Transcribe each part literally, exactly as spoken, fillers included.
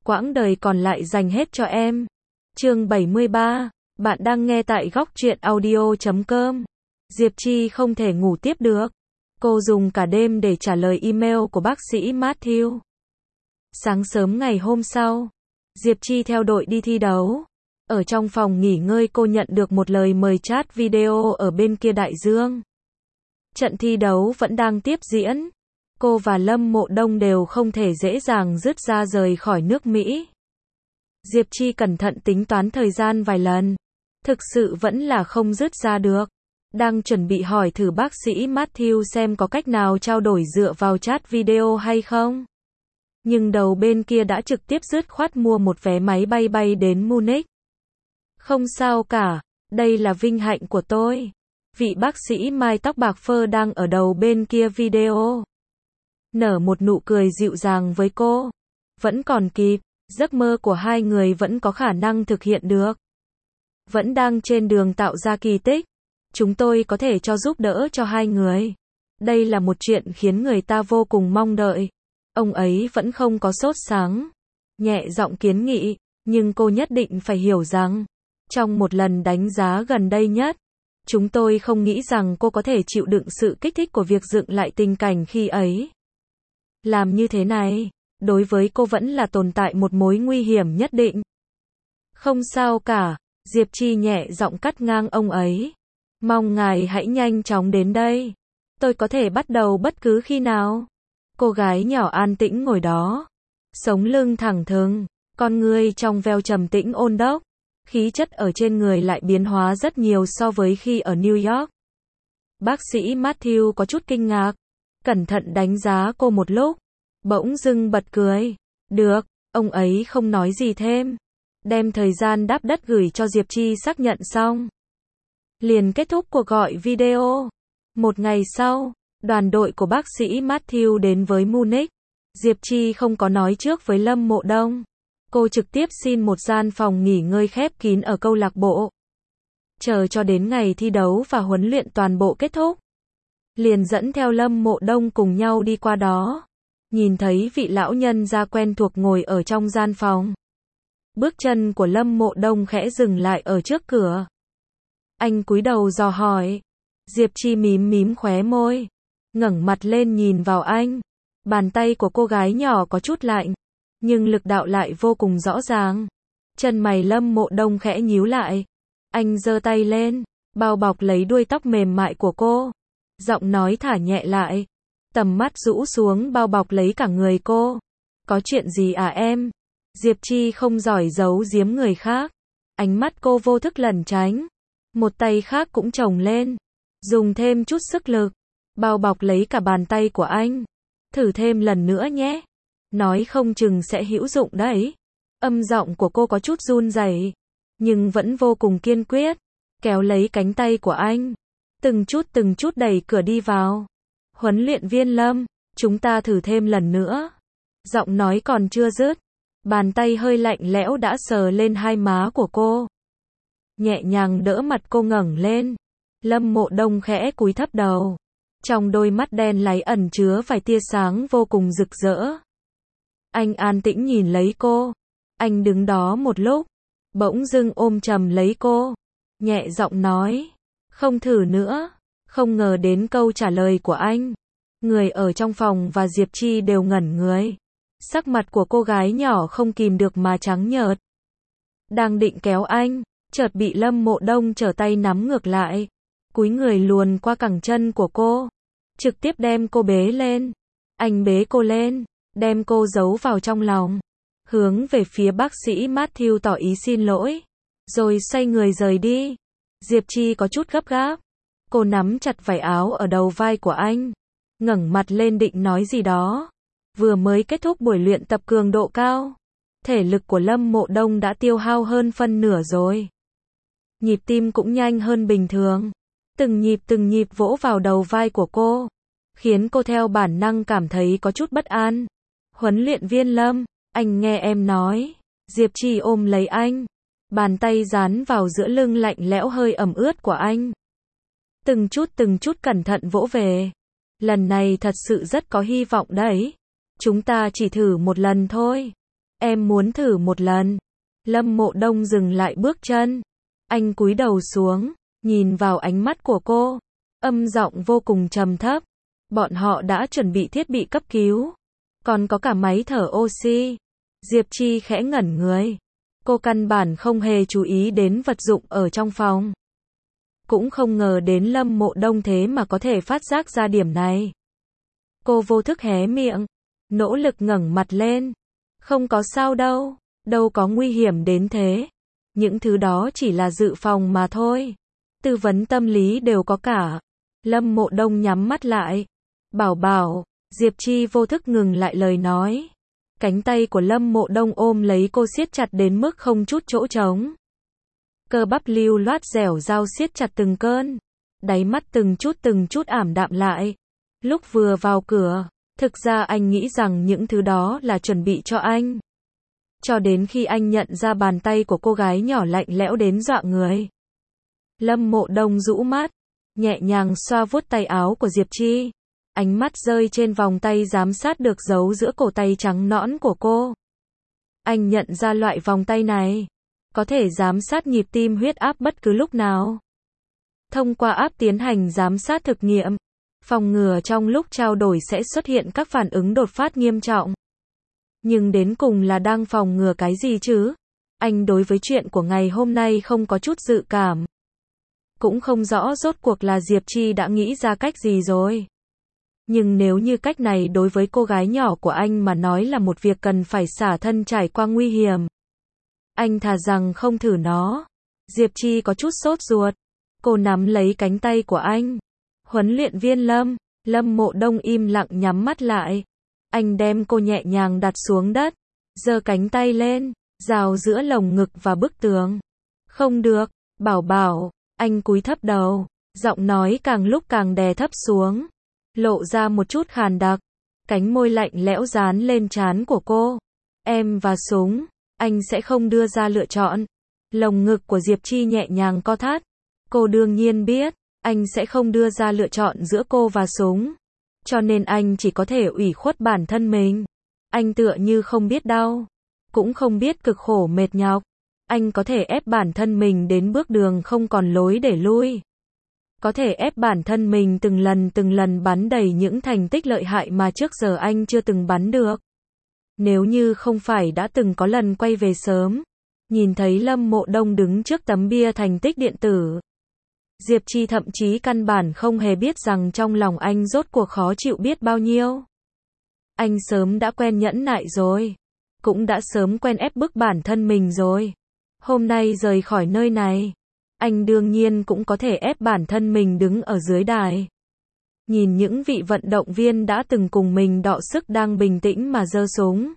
quãng đời còn lại dành hết cho em. Chương bảy mươi ba, bạn đang nghe tại góc truyện audio chấm com. Diệp Chi không thể ngủ tiếp được. Cô dùng cả đêm để trả lời email của bác sĩ Matthew. Sáng sớm ngày hôm sau, Diệp Chi theo đội đi thi đấu. Ở trong phòng nghỉ ngơi cô nhận được một lời mời chat video ở bên kia đại dương. Trận thi đấu vẫn đang tiếp diễn. Cô và Lâm Mộ Đông đều không thể dễ dàng dứt ra rời khỏi nước Mỹ. Diệp Chi cẩn thận tính toán thời gian vài lần. Thực sự vẫn là không dứt ra được. Đang chuẩn bị hỏi thử bác sĩ Matthew xem có cách nào trao đổi dựa vào chat video hay không. Nhưng đầu bên kia đã trực tiếp dứt khoát mua một vé máy bay bay đến Munich. Không sao cả, đây là vinh hạnh của tôi. Vị bác sĩ mai tóc bạc phơ đang ở đầu bên kia video. Nở một nụ cười dịu dàng với cô. Vẫn còn kịp, giấc mơ của hai người vẫn có khả năng thực hiện được. Vẫn đang trên đường tạo ra kỳ tích. Chúng tôi có thể cho giúp đỡ cho hai người. Đây là một chuyện khiến người ta vô cùng mong đợi. Ông ấy vẫn không có sốt sắng. Nhẹ giọng kiến nghị, nhưng cô nhất định phải hiểu rằng, trong một lần đánh giá gần đây nhất, chúng tôi không nghĩ rằng cô có thể chịu đựng sự kích thích của việc dựng lại tình cảnh khi ấy. Làm như thế này, đối với cô vẫn là tồn tại một mối nguy hiểm nhất định. Không sao cả, Diệp Chi nhẹ giọng cắt ngang ông ấy. Mong ngài hãy nhanh chóng đến đây. Tôi có thể bắt đầu bất cứ khi nào. Cô gái nhỏ an tĩnh ngồi đó. Sống lưng thẳng thừng, con ngươi trong veo trầm tĩnh ôn đốc. Khí chất ở trên người lại biến hóa rất nhiều so với khi ở New York. Bác sĩ Matthew có chút kinh ngạc. Cẩn thận đánh giá cô một lúc. Bỗng dưng bật cười. Được, ông ấy không nói gì thêm. Đem thời gian đáp đất gửi cho Diệp Chi xác nhận xong. Liền kết thúc cuộc gọi video. Một ngày sau, đoàn đội của bác sĩ Matthew đến với Munich. Diệp Chi không có nói trước với Lâm Mộ Đông. Cô trực tiếp xin một gian phòng nghỉ ngơi khép kín ở câu lạc bộ. Chờ cho đến ngày thi đấu và huấn luyện toàn bộ kết thúc. Liền dẫn theo Lâm Mộ Đông cùng nhau đi qua đó. Nhìn thấy vị lão nhân gia quen thuộc ngồi ở trong gian phòng. Bước chân của Lâm Mộ Đông khẽ dừng lại ở trước cửa. Anh cúi đầu dò hỏi. Diệp Chi mím mím khóe môi. Ngẩng mặt lên nhìn vào anh. Bàn tay của cô gái nhỏ có chút lạnh. Nhưng lực đạo lại vô cùng rõ ràng. Chân mày Lâm Mộ Đông khẽ nhíu lại. Anh giơ tay lên, bao bọc lấy đuôi tóc mềm mại của cô. Giọng nói thả nhẹ lại. Tầm mắt rũ xuống bao bọc lấy cả người cô. Có chuyện gì à em? Diệp Chi không giỏi giấu giếm người khác. Ánh mắt cô vô thức lẩn tránh. Một tay khác cũng chồng lên. Dùng thêm chút sức lực. Bao bọc lấy cả bàn tay của anh. Thử thêm lần nữa nhé. Nói không chừng sẽ hữu dụng đấy. Âm giọng của cô có chút run rẩy, nhưng vẫn vô cùng kiên quyết. Kéo lấy cánh tay của anh. Từng chút từng chút đẩy cửa đi vào. Huấn luyện viên Lâm, chúng ta thử thêm lần nữa. Giọng nói còn chưa dứt. Bàn tay hơi lạnh lẽo đã sờ lên hai má của cô. Nhẹ nhàng đỡ mặt cô ngẩng lên. Lâm Mộ Đông khẽ cúi thấp đầu. Trong đôi mắt đen láy ẩn chứa vài tia sáng vô cùng rực rỡ. Anh an tĩnh nhìn lấy cô. Anh đứng đó một lúc. Bỗng dưng ôm chầm lấy cô. Nhẹ giọng nói. Không thử nữa. Không ngờ đến câu trả lời của anh. Người ở trong phòng và Diệp Chi đều ngẩn người. Sắc mặt của cô gái nhỏ không kìm được mà trắng nhợt. Đang định kéo anh, chợt bị Lâm Mộ Đông trở tay nắm ngược lại. Cúi người luồn qua cẳng chân của cô. Trực tiếp đem cô bế lên. Anh bế cô lên, đem cô giấu vào trong lòng. Hướng về phía bác sĩ Matthew tỏ ý xin lỗi. Rồi xoay người rời đi. Diệp Chi có chút gấp gáp. Cô nắm chặt vải áo ở đầu vai của anh. Ngẩng mặt lên định nói gì đó. Vừa mới kết thúc buổi luyện tập cường độ cao. Thể lực của Lâm Mộ Đông đã tiêu hao hơn phân nửa rồi. Nhịp tim cũng nhanh hơn bình thường. Từng nhịp từng nhịp vỗ vào đầu vai của cô. Khiến cô theo bản năng cảm thấy có chút bất an. Huấn luyện viên Lâm, anh nghe em nói. Diệp Chi ôm lấy anh. Bàn tay dán vào giữa lưng lạnh lẽo hơi ẩm ướt của anh. Từng chút từng chút cẩn thận vỗ về. Lần này thật sự rất có hy vọng đấy. Chúng ta chỉ thử một lần thôi. Em muốn thử một lần. Lâm Mộ Đông dừng lại bước chân. Anh cúi đầu xuống, nhìn vào ánh mắt của cô. Âm giọng vô cùng trầm thấp. Bọn họ đã chuẩn bị thiết bị cấp cứu. Còn có cả máy thở oxy. Diệp Chi khẽ ngẩn người. Cô căn bản không hề chú ý đến vật dụng ở trong phòng. Cũng không ngờ đến Lâm Mộ Đông thế mà có thể phát giác ra điểm này. Cô vô thức hé miệng. Nỗ lực ngẩng mặt lên. Không có sao đâu. Đâu có nguy hiểm đến thế. Những thứ đó chỉ là dự phòng mà thôi. Tư vấn tâm lý đều có cả. Lâm Mộ Đông nhắm mắt lại. Bảo bảo. Diệp Chi vô thức ngừng lại lời nói. Cánh tay của Lâm Mộ Đông ôm lấy cô siết chặt đến mức không chút chỗ trống. Cơ bắp lưu loát dẻo dao siết chặt từng cơn. Đáy mắt từng chút từng chút ảm đạm lại. Lúc vừa vào cửa, thực ra anh nghĩ rằng những thứ đó là chuẩn bị cho anh. Cho đến khi anh nhận ra bàn tay của cô gái nhỏ lạnh lẽo đến dọa người. Lâm Mộ Đông rũ mắt, nhẹ nhàng xoa vuốt tay áo của Diệp Chi. Ánh mắt rơi trên vòng tay giám sát được giấu giữa cổ tay trắng nõn của cô. Anh nhận ra loại vòng tay này có thể giám sát nhịp tim huyết áp bất cứ lúc nào. Thông qua app tiến hành giám sát thực nghiệm, phòng ngừa trong lúc trao đổi sẽ xuất hiện các phản ứng đột phát nghiêm trọng. Nhưng đến cùng là đang phòng ngừa cái gì chứ? Anh đối với chuyện của ngày hôm nay không có chút dự cảm. Cũng không rõ rốt cuộc là Diệp Chi đã nghĩ ra cách gì rồi. Nhưng nếu như cách này đối với cô gái nhỏ của anh mà nói là một việc cần phải xả thân trải qua nguy hiểm, anh thà rằng không thử nó. Diệp Chi có chút sốt ruột. Cô nắm lấy cánh tay của anh. Huấn luyện viên Lâm. Lâm Mộ Đông im lặng nhắm mắt lại. Anh đem cô nhẹ nhàng đặt xuống đất. Giơ cánh tay lên. Rào giữa lồng ngực và bức tường. Không được. Bảo bảo. Anh cúi thấp đầu. Giọng nói càng lúc càng đè thấp xuống. Lộ ra một chút khàn đặc. Cánh môi lạnh lẽo dán lên trán của cô. Em và súng. Anh sẽ không đưa ra lựa chọn. Lồng ngực của Diệp Chi nhẹ nhàng co thắt. Cô đương nhiên biết, anh sẽ không đưa ra lựa chọn giữa cô và súng. Cho nên anh chỉ có thể ủy khuất bản thân mình. Anh tựa như không biết đau. Cũng không biết cực khổ mệt nhọc. Anh có thể ép bản thân mình đến bước đường không còn lối để lui. Có thể ép bản thân mình từng lần từng lần bắn đầy những thành tích lợi hại mà trước giờ anh chưa từng bắn được. Nếu như không phải đã từng có lần quay về sớm, nhìn thấy Lâm Mộ Đông đứng trước tấm bia thành tích điện tử, Diệp Chi thậm chí căn bản không hề biết rằng trong lòng anh rốt cuộc khó chịu biết bao nhiêu. Anh sớm đã quen nhẫn nại rồi, cũng đã sớm quen ép bức bản thân mình rồi. Hôm nay rời khỏi nơi này, anh đương nhiên cũng có thể ép bản thân mình đứng ở dưới đài. Nhìn những vị vận động viên đã từng cùng mình đọ sức đang bình tĩnh mà giơ súng.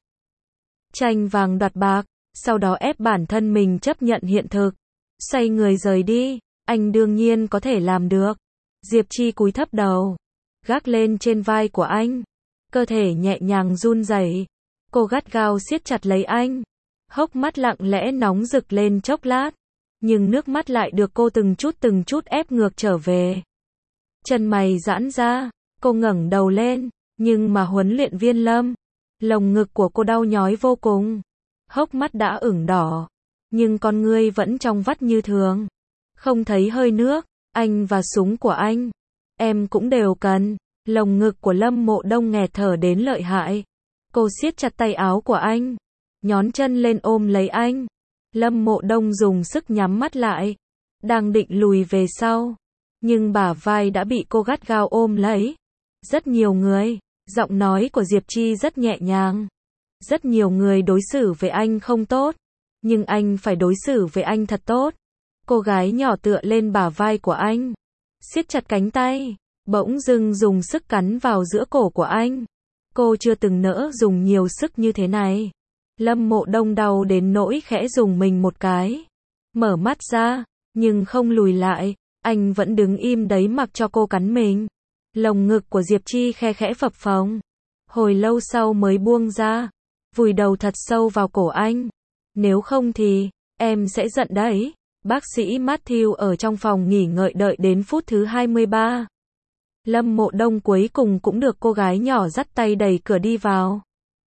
Tranh vàng đoạt bạc, sau đó ép bản thân mình chấp nhận hiện thực. Xoay người rời đi, anh đương nhiên có thể làm được. Diệp Chi cúi thấp đầu, gác lên trên vai của anh. Cơ thể nhẹ nhàng run rẩy. Cô gắt gao siết chặt lấy anh. Hốc mắt lặng lẽ nóng rực lên chốc lát. Nhưng nước mắt lại được cô từng chút từng chút ép ngược trở về. Chân mày giãn ra, cô ngẩng đầu lên, nhưng mà huấn luyện viên Lâm, lồng ngực của cô đau nhói vô cùng. Hốc mắt đã ửng đỏ, nhưng con ngươi vẫn trong vắt như thường. Không thấy hơi nước, anh và súng của anh, em cũng đều cần. Lồng ngực của Lâm Mộ Đông nghẹt thở đến lợi hại. Cô siết chặt tay áo của anh, nhón chân lên ôm lấy anh. Lâm Mộ Đông dùng sức nhắm mắt lại, đang định lùi về sau, nhưng bả vai đã bị cô gắt gao ôm lấy. Rất nhiều người, giọng nói của Diệp Chi rất nhẹ nhàng. Rất nhiều người đối xử với anh không tốt, nhưng anh phải đối xử với anh thật tốt. Cô gái nhỏ tựa lên bả vai của anh, siết chặt cánh tay, bỗng dưng dùng sức cắn vào giữa cổ của anh. Cô chưa từng nỡ dùng nhiều sức như thế này. Lâm Mộ Đông đau đến nỗi khẽ dùng mình một cái. Mở mắt ra, nhưng không lùi lại. Anh vẫn đứng im đấy mặc cho cô cắn mình. Lồng ngực của Diệp Chi khe khẽ phập phồng. Hồi lâu sau mới buông ra. Vùi đầu thật sâu vào cổ anh. Nếu không thì, em sẽ giận đấy. Bác sĩ Matthew ở trong phòng nghỉ ngợi đợi đến phút thứ hai mươi ba. Lâm Mộ Đông cuối cùng cũng được cô gái nhỏ dắt tay đẩy cửa đi vào.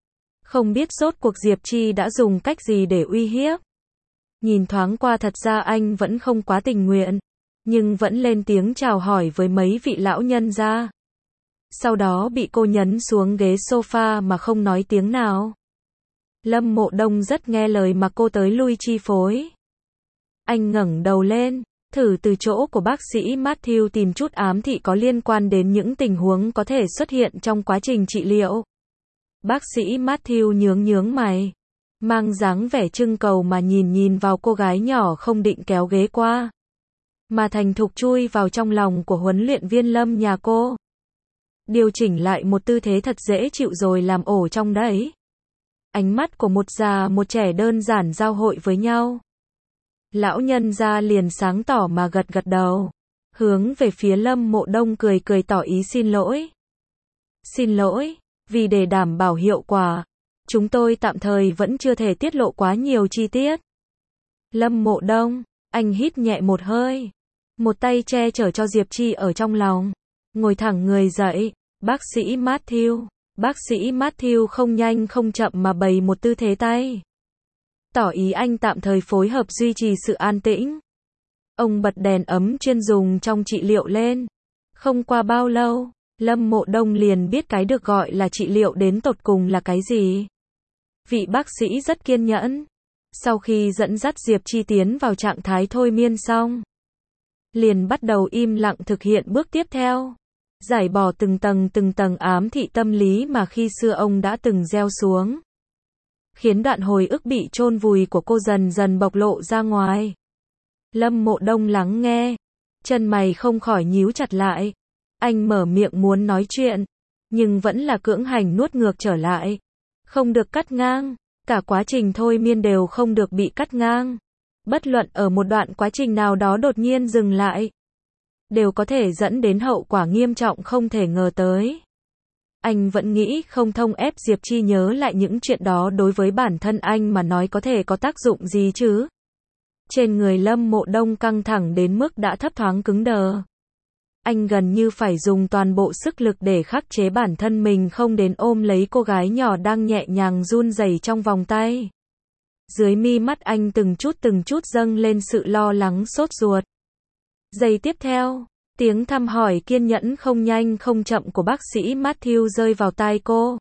Không biết rốt cuộc Diệp Chi đã dùng cách gì để uy hiếp. Nhìn thoáng qua thật ra anh vẫn không quá tình nguyện, nhưng vẫn lên tiếng chào hỏi với mấy vị lão nhân gia. Sau đó bị cô nhấn xuống ghế sofa mà không nói tiếng nào. Lâm Mộ Đông rất nghe lời mà cô tới lui chi phối. Anh ngẩng đầu lên, thử từ chỗ của bác sĩ Matthew tìm chút ám thị có liên quan đến những tình huống có thể xuất hiện trong quá trình trị liệu. Bác sĩ Matthew nhướng nhướng mày, mang dáng vẻ trưng cầu mà nhìn nhìn vào cô gái nhỏ không định kéo ghế qua, mà thành thục chui vào trong lòng của huấn luyện viên Lâm nhà cô. Điều chỉnh lại một tư thế thật dễ chịu rồi làm ổ trong đấy. Ánh mắt của một già một trẻ đơn giản giao hội với nhau. Lão nhân gia liền sáng tỏ mà gật gật đầu, hướng về phía Lâm Mộ Đông cười cười tỏ ý xin lỗi. Xin lỗi, vì để đảm bảo hiệu quả, chúng tôi tạm thời vẫn chưa thể tiết lộ quá nhiều chi tiết. Lâm Mộ Đông, anh hít nhẹ một hơi, một tay che chở cho Diệp Chi ở trong lòng, ngồi thẳng người dậy. Bác sĩ Matthew, bác sĩ Matthew không nhanh không chậm mà bày một tư thế tay, tỏ ý anh tạm thời phối hợp duy trì sự an tĩnh. Ông bật đèn ấm chuyên dùng trong trị liệu lên. Không qua bao lâu, Lâm Mộ Đông liền biết cái được gọi là trị liệu đến tột cùng là cái gì. Vị bác sĩ rất kiên nhẫn. Sau khi dẫn dắt Diệp Chi tiến vào trạng thái thôi miên xong, liền bắt đầu im lặng thực hiện bước tiếp theo. Giải bỏ từng tầng từng tầng ám thị tâm lý mà khi xưa ông đã từng gieo xuống. Khiến đoạn hồi ức bị chôn vùi của cô dần dần bộc lộ ra ngoài. Lâm Mộ Đông lắng nghe, chân mày không khỏi nhíu chặt lại. Anh mở miệng muốn nói chuyện, nhưng vẫn là cưỡng hành nuốt ngược trở lại. Không được cắt ngang, cả quá trình thôi miên đều không được bị cắt ngang. Bất luận ở một đoạn quá trình nào đó đột nhiên dừng lại, đều có thể dẫn đến hậu quả nghiêm trọng không thể ngờ tới. Anh vẫn nghĩ không thông ép Diệp Chi nhớ lại những chuyện đó đối với bản thân anh mà nói có thể có tác dụng gì chứ. Trên người Lâm Mộ Đông căng thẳng đến mức đã thấp thoáng cứng đờ. Anh gần như phải dùng toàn bộ sức lực để khắc chế bản thân mình không đến ôm lấy cô gái nhỏ đang nhẹ nhàng run rẩy trong vòng tay. Dưới mi mắt anh từng chút từng chút dâng lên sự lo lắng sốt ruột. Giây tiếp theo, tiếng thăm hỏi kiên nhẫn không nhanh không chậm của bác sĩ Matthew rơi vào tai cô.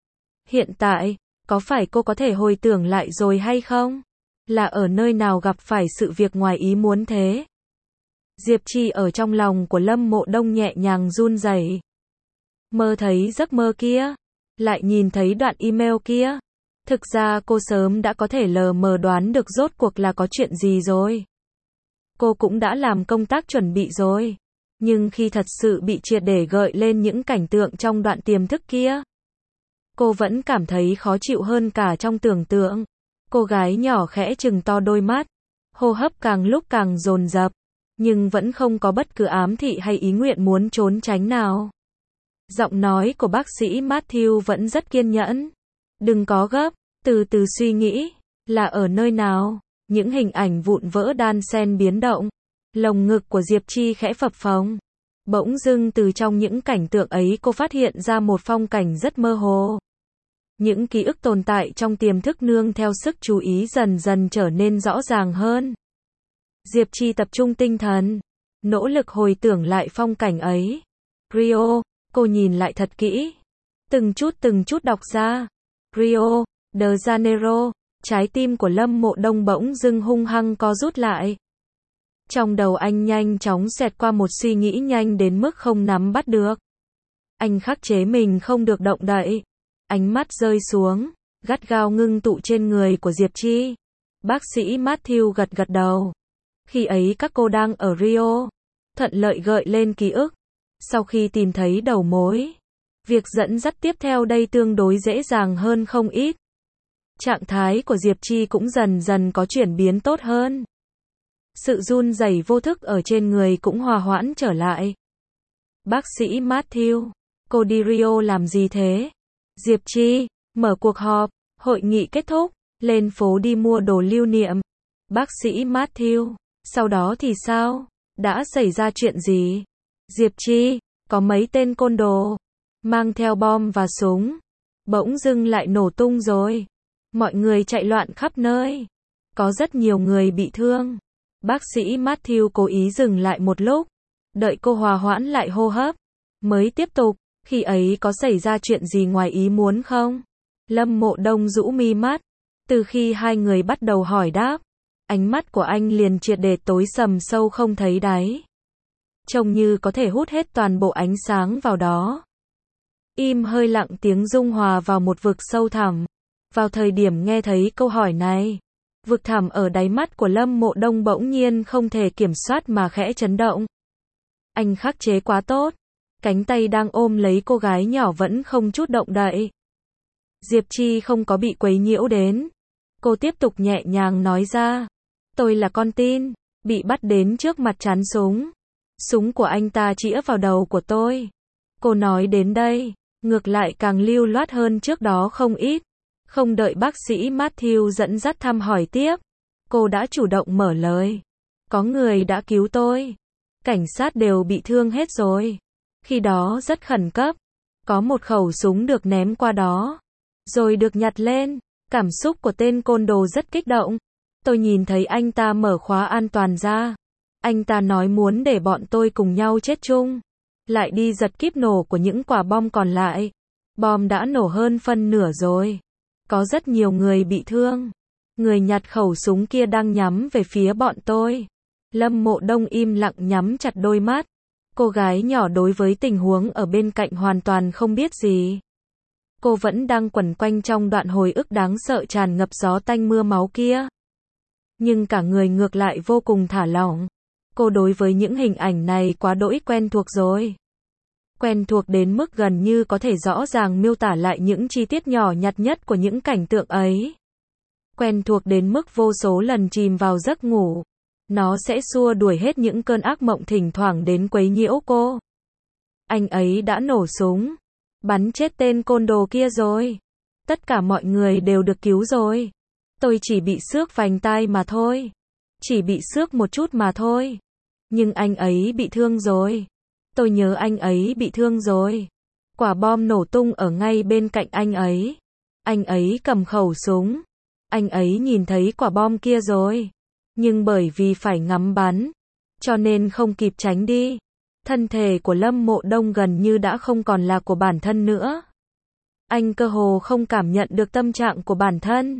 Hiện tại, có phải cô có thể hồi tưởng lại rồi hay không? Là ở nơi nào gặp phải sự việc ngoài ý muốn thế? Diệp Chi ở trong lòng của Lâm Mộ Đông nhẹ nhàng run rẩy. Mơ thấy giấc mơ kia, lại nhìn thấy đoạn email kia. Thực ra cô sớm đã có thể lờ mờ đoán được rốt cuộc là có chuyện gì rồi. Cô cũng đã làm công tác chuẩn bị rồi. Nhưng khi thật sự bị triệt để gợi lên những cảnh tượng trong đoạn tiềm thức kia, cô vẫn cảm thấy khó chịu hơn cả trong tưởng tượng. Cô gái nhỏ khẽ trừng to đôi mắt, hô hấp càng lúc càng dồn dập, nhưng vẫn không có bất cứ ám thị hay ý nguyện muốn trốn tránh nào. Giọng nói của bác sĩ Matthew vẫn rất kiên nhẫn. Đừng có gấp, từ từ suy nghĩ, là ở nơi nào? Những hình ảnh vụn vỡ đan xen biến động. Lồng ngực của Diệp Chi khẽ phập phồng. Bỗng dưng từ trong những cảnh tượng ấy cô phát hiện ra một phong cảnh rất mơ hồ. Những ký ức tồn tại trong tiềm thức nương theo sức chú ý dần dần trở nên rõ ràng hơn. Diệp Chi tập trung tinh thần, nỗ lực hồi tưởng lại phong cảnh ấy. Rio, cô nhìn lại thật kỹ. Từng chút từng chút đọc ra. Rio de Janeiro, trái tim của Lâm Mộ Đông bỗng dưng hung hăng co rút lại. Trong đầu anh nhanh chóng xẹt qua một suy nghĩ nhanh đến mức không nắm bắt được. Anh khắc chế mình không được động đậy. Ánh mắt rơi xuống, gắt gao ngưng tụ trên người của Diệp Chi. Bác sĩ Matthew gật gật đầu. Khi ấy các cô đang ở Rio, thuận lợi gợi lên ký ức. Sau khi tìm thấy đầu mối, việc dẫn dắt tiếp theo đây tương đối dễ dàng hơn không ít. Trạng thái của Diệp Chi cũng dần dần có chuyển biến tốt hơn. Sự run rẩy vô thức ở trên người cũng hòa hoãn trở lại. Bác sĩ Matthew, cô đi Rio làm gì thế? Diệp Chi, mở cuộc họp, hội nghị kết thúc, lên phố đi mua đồ lưu niệm. Bác sĩ Matthew, sau đó thì sao? Đã xảy ra chuyện gì? Diệp Chi, có mấy tên côn đồ mang theo bom và súng bỗng dưng lại nổ tung rồi. Mọi người chạy loạn khắp nơi. Có rất nhiều người bị thương. Bác sĩ Matthew cố ý dừng lại một lúc, đợi cô hòa hoãn lại hô hấp, mới tiếp tục. Khi ấy có xảy ra chuyện gì ngoài ý muốn không? Lâm Mộ Đông rũ mi mắt. Từ khi hai người bắt đầu hỏi đáp, ánh mắt của anh liền triệt để tối sầm sâu không thấy đáy. Trông như có thể hút hết toàn bộ ánh sáng vào đó. Im hơi lặng tiếng dung hòa vào một vực sâu thẳm. Vào thời điểm nghe thấy câu hỏi này, vực thẳm ở đáy mắt của Lâm Mộ Đông bỗng nhiên không thể kiểm soát mà khẽ chấn động. Anh khắc chế quá tốt. Cánh tay đang ôm lấy cô gái nhỏ vẫn không chút động đậy. Diệp Chi không có bị quấy nhiễu đến. Cô tiếp tục nhẹ nhàng nói ra. Tôi là con tin, bị bắt đến trước mặt chán súng. Súng của anh ta chĩa vào đầu của tôi. Cô nói đến đây, ngược lại càng lưu loát hơn trước đó không ít. Không đợi bác sĩ Matthew dẫn dắt thăm hỏi tiếp, cô đã chủ động mở lời. Có người đã cứu tôi. Cảnh sát đều bị thương hết rồi. Khi đó rất khẩn cấp. Có một khẩu súng được ném qua đó, rồi được nhặt lên. Cảm xúc của tên côn đồ rất kích động. Tôi nhìn thấy anh ta mở khóa an toàn ra. Anh ta nói muốn để bọn tôi cùng nhau chết chung. Lại đi giật kíp nổ của những quả bom còn lại. Bom đã nổ hơn phân nửa rồi. Có rất nhiều người bị thương. Người nhặt khẩu súng kia đang nhắm về phía bọn tôi. Lâm Mộ Đông im lặng nhắm chặt đôi mắt. Cô gái nhỏ đối với tình huống ở bên cạnh hoàn toàn không biết gì. Cô vẫn đang quẩn quanh trong đoạn hồi ức đáng sợ tràn ngập gió tanh mưa máu kia. Nhưng cả người ngược lại vô cùng thả lỏng. Cô đối với những hình ảnh này quá đỗi quen thuộc rồi. Quen thuộc đến mức gần như có thể rõ ràng miêu tả lại những chi tiết nhỏ nhặt nhất của những cảnh tượng ấy. Quen thuộc đến mức vô số lần chìm vào giấc ngủ, nó sẽ xua đuổi hết những cơn ác mộng thỉnh thoảng đến quấy nhiễu cô. Anh ấy đã nổ súng, bắn chết tên côn đồ kia rồi. Tất cả mọi người đều được cứu rồi. Tôi chỉ bị xước vành tai mà thôi. Chỉ bị xước một chút mà thôi. Nhưng anh ấy bị thương rồi. Tôi nhớ anh ấy bị thương rồi. Quả bom nổ tung ở ngay bên cạnh anh ấy. Anh ấy cầm khẩu súng. Anh ấy nhìn thấy quả bom kia rồi. Nhưng bởi vì phải ngắm bắn, cho nên không kịp tránh đi. Thân thể của Lâm Mộ Đông gần như đã không còn là của bản thân nữa. Anh cơ hồ không cảm nhận được tâm trạng của bản thân.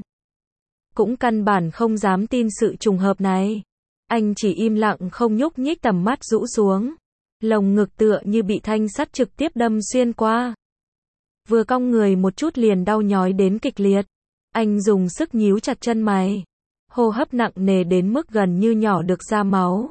Cũng căn bản không dám tin sự trùng hợp này. Anh chỉ im lặng không nhúc nhích, tầm mắt rũ xuống. Lồng ngực tựa như bị thanh sắt trực tiếp đâm xuyên qua. Vừa cong người một chút liền đau nhói đến kịch liệt. Anh dùng sức nhíu chặt chân mày. Hô hấp nặng nề đến mức gần như nhỏ được ra máu.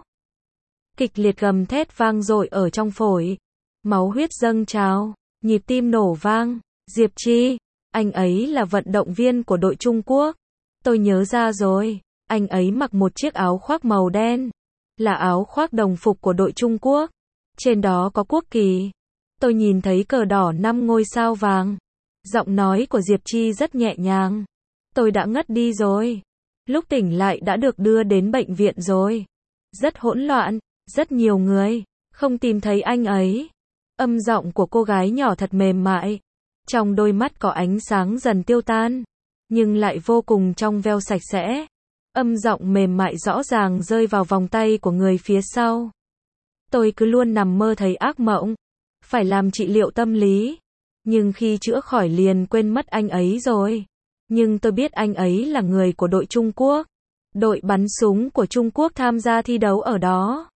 Kịch liệt gầm thét vang dội ở trong phổi. Máu huyết dâng trào, nhịp tim nổ vang. Diệp Chi, anh ấy là vận động viên của đội Trung Quốc. Tôi nhớ ra rồi, anh ấy mặc một chiếc áo khoác màu đen. Là áo khoác đồng phục của đội Trung Quốc. Trên đó có quốc kỳ. Tôi nhìn thấy cờ đỏ năm ngôi sao vàng. Giọng nói của Diệp Chi rất nhẹ nhàng. Tôi đã ngất đi rồi. Lúc tỉnh lại đã được đưa đến bệnh viện rồi. Rất hỗn loạn, rất nhiều người, không tìm thấy anh ấy. Âm giọng của cô gái nhỏ thật mềm mại. Trong đôi mắt có ánh sáng dần tiêu tan, nhưng lại vô cùng trong veo sạch sẽ. Âm giọng mềm mại rõ ràng rơi vào vòng tay của người phía sau. Tôi cứ luôn nằm mơ thấy ác mộng, phải làm trị liệu tâm lý. Nhưng khi chữa khỏi liền quên mất anh ấy rồi. Nhưng tôi biết anh ấy là người của đội Trung Quốc. Đội bắn súng của Trung Quốc tham gia thi đấu ở đó.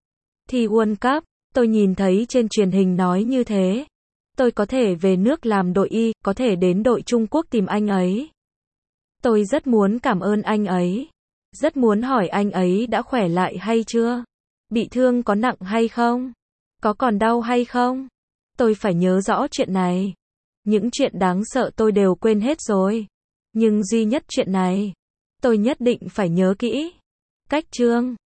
Thi World Cup, tôi nhìn thấy trên truyền hình nói như thế. Tôi có thể về nước làm đội y, có thể đến đội Trung Quốc tìm anh ấy. Tôi rất muốn cảm ơn anh ấy. Rất muốn hỏi anh ấy đã khỏe lại hay chưa? Bị thương có nặng hay không? Có còn đau hay không? Tôi phải nhớ rõ chuyện này. Những chuyện đáng sợ tôi đều quên hết rồi. Nhưng duy nhất chuyện này, tôi nhất định phải nhớ kỹ. Cách chương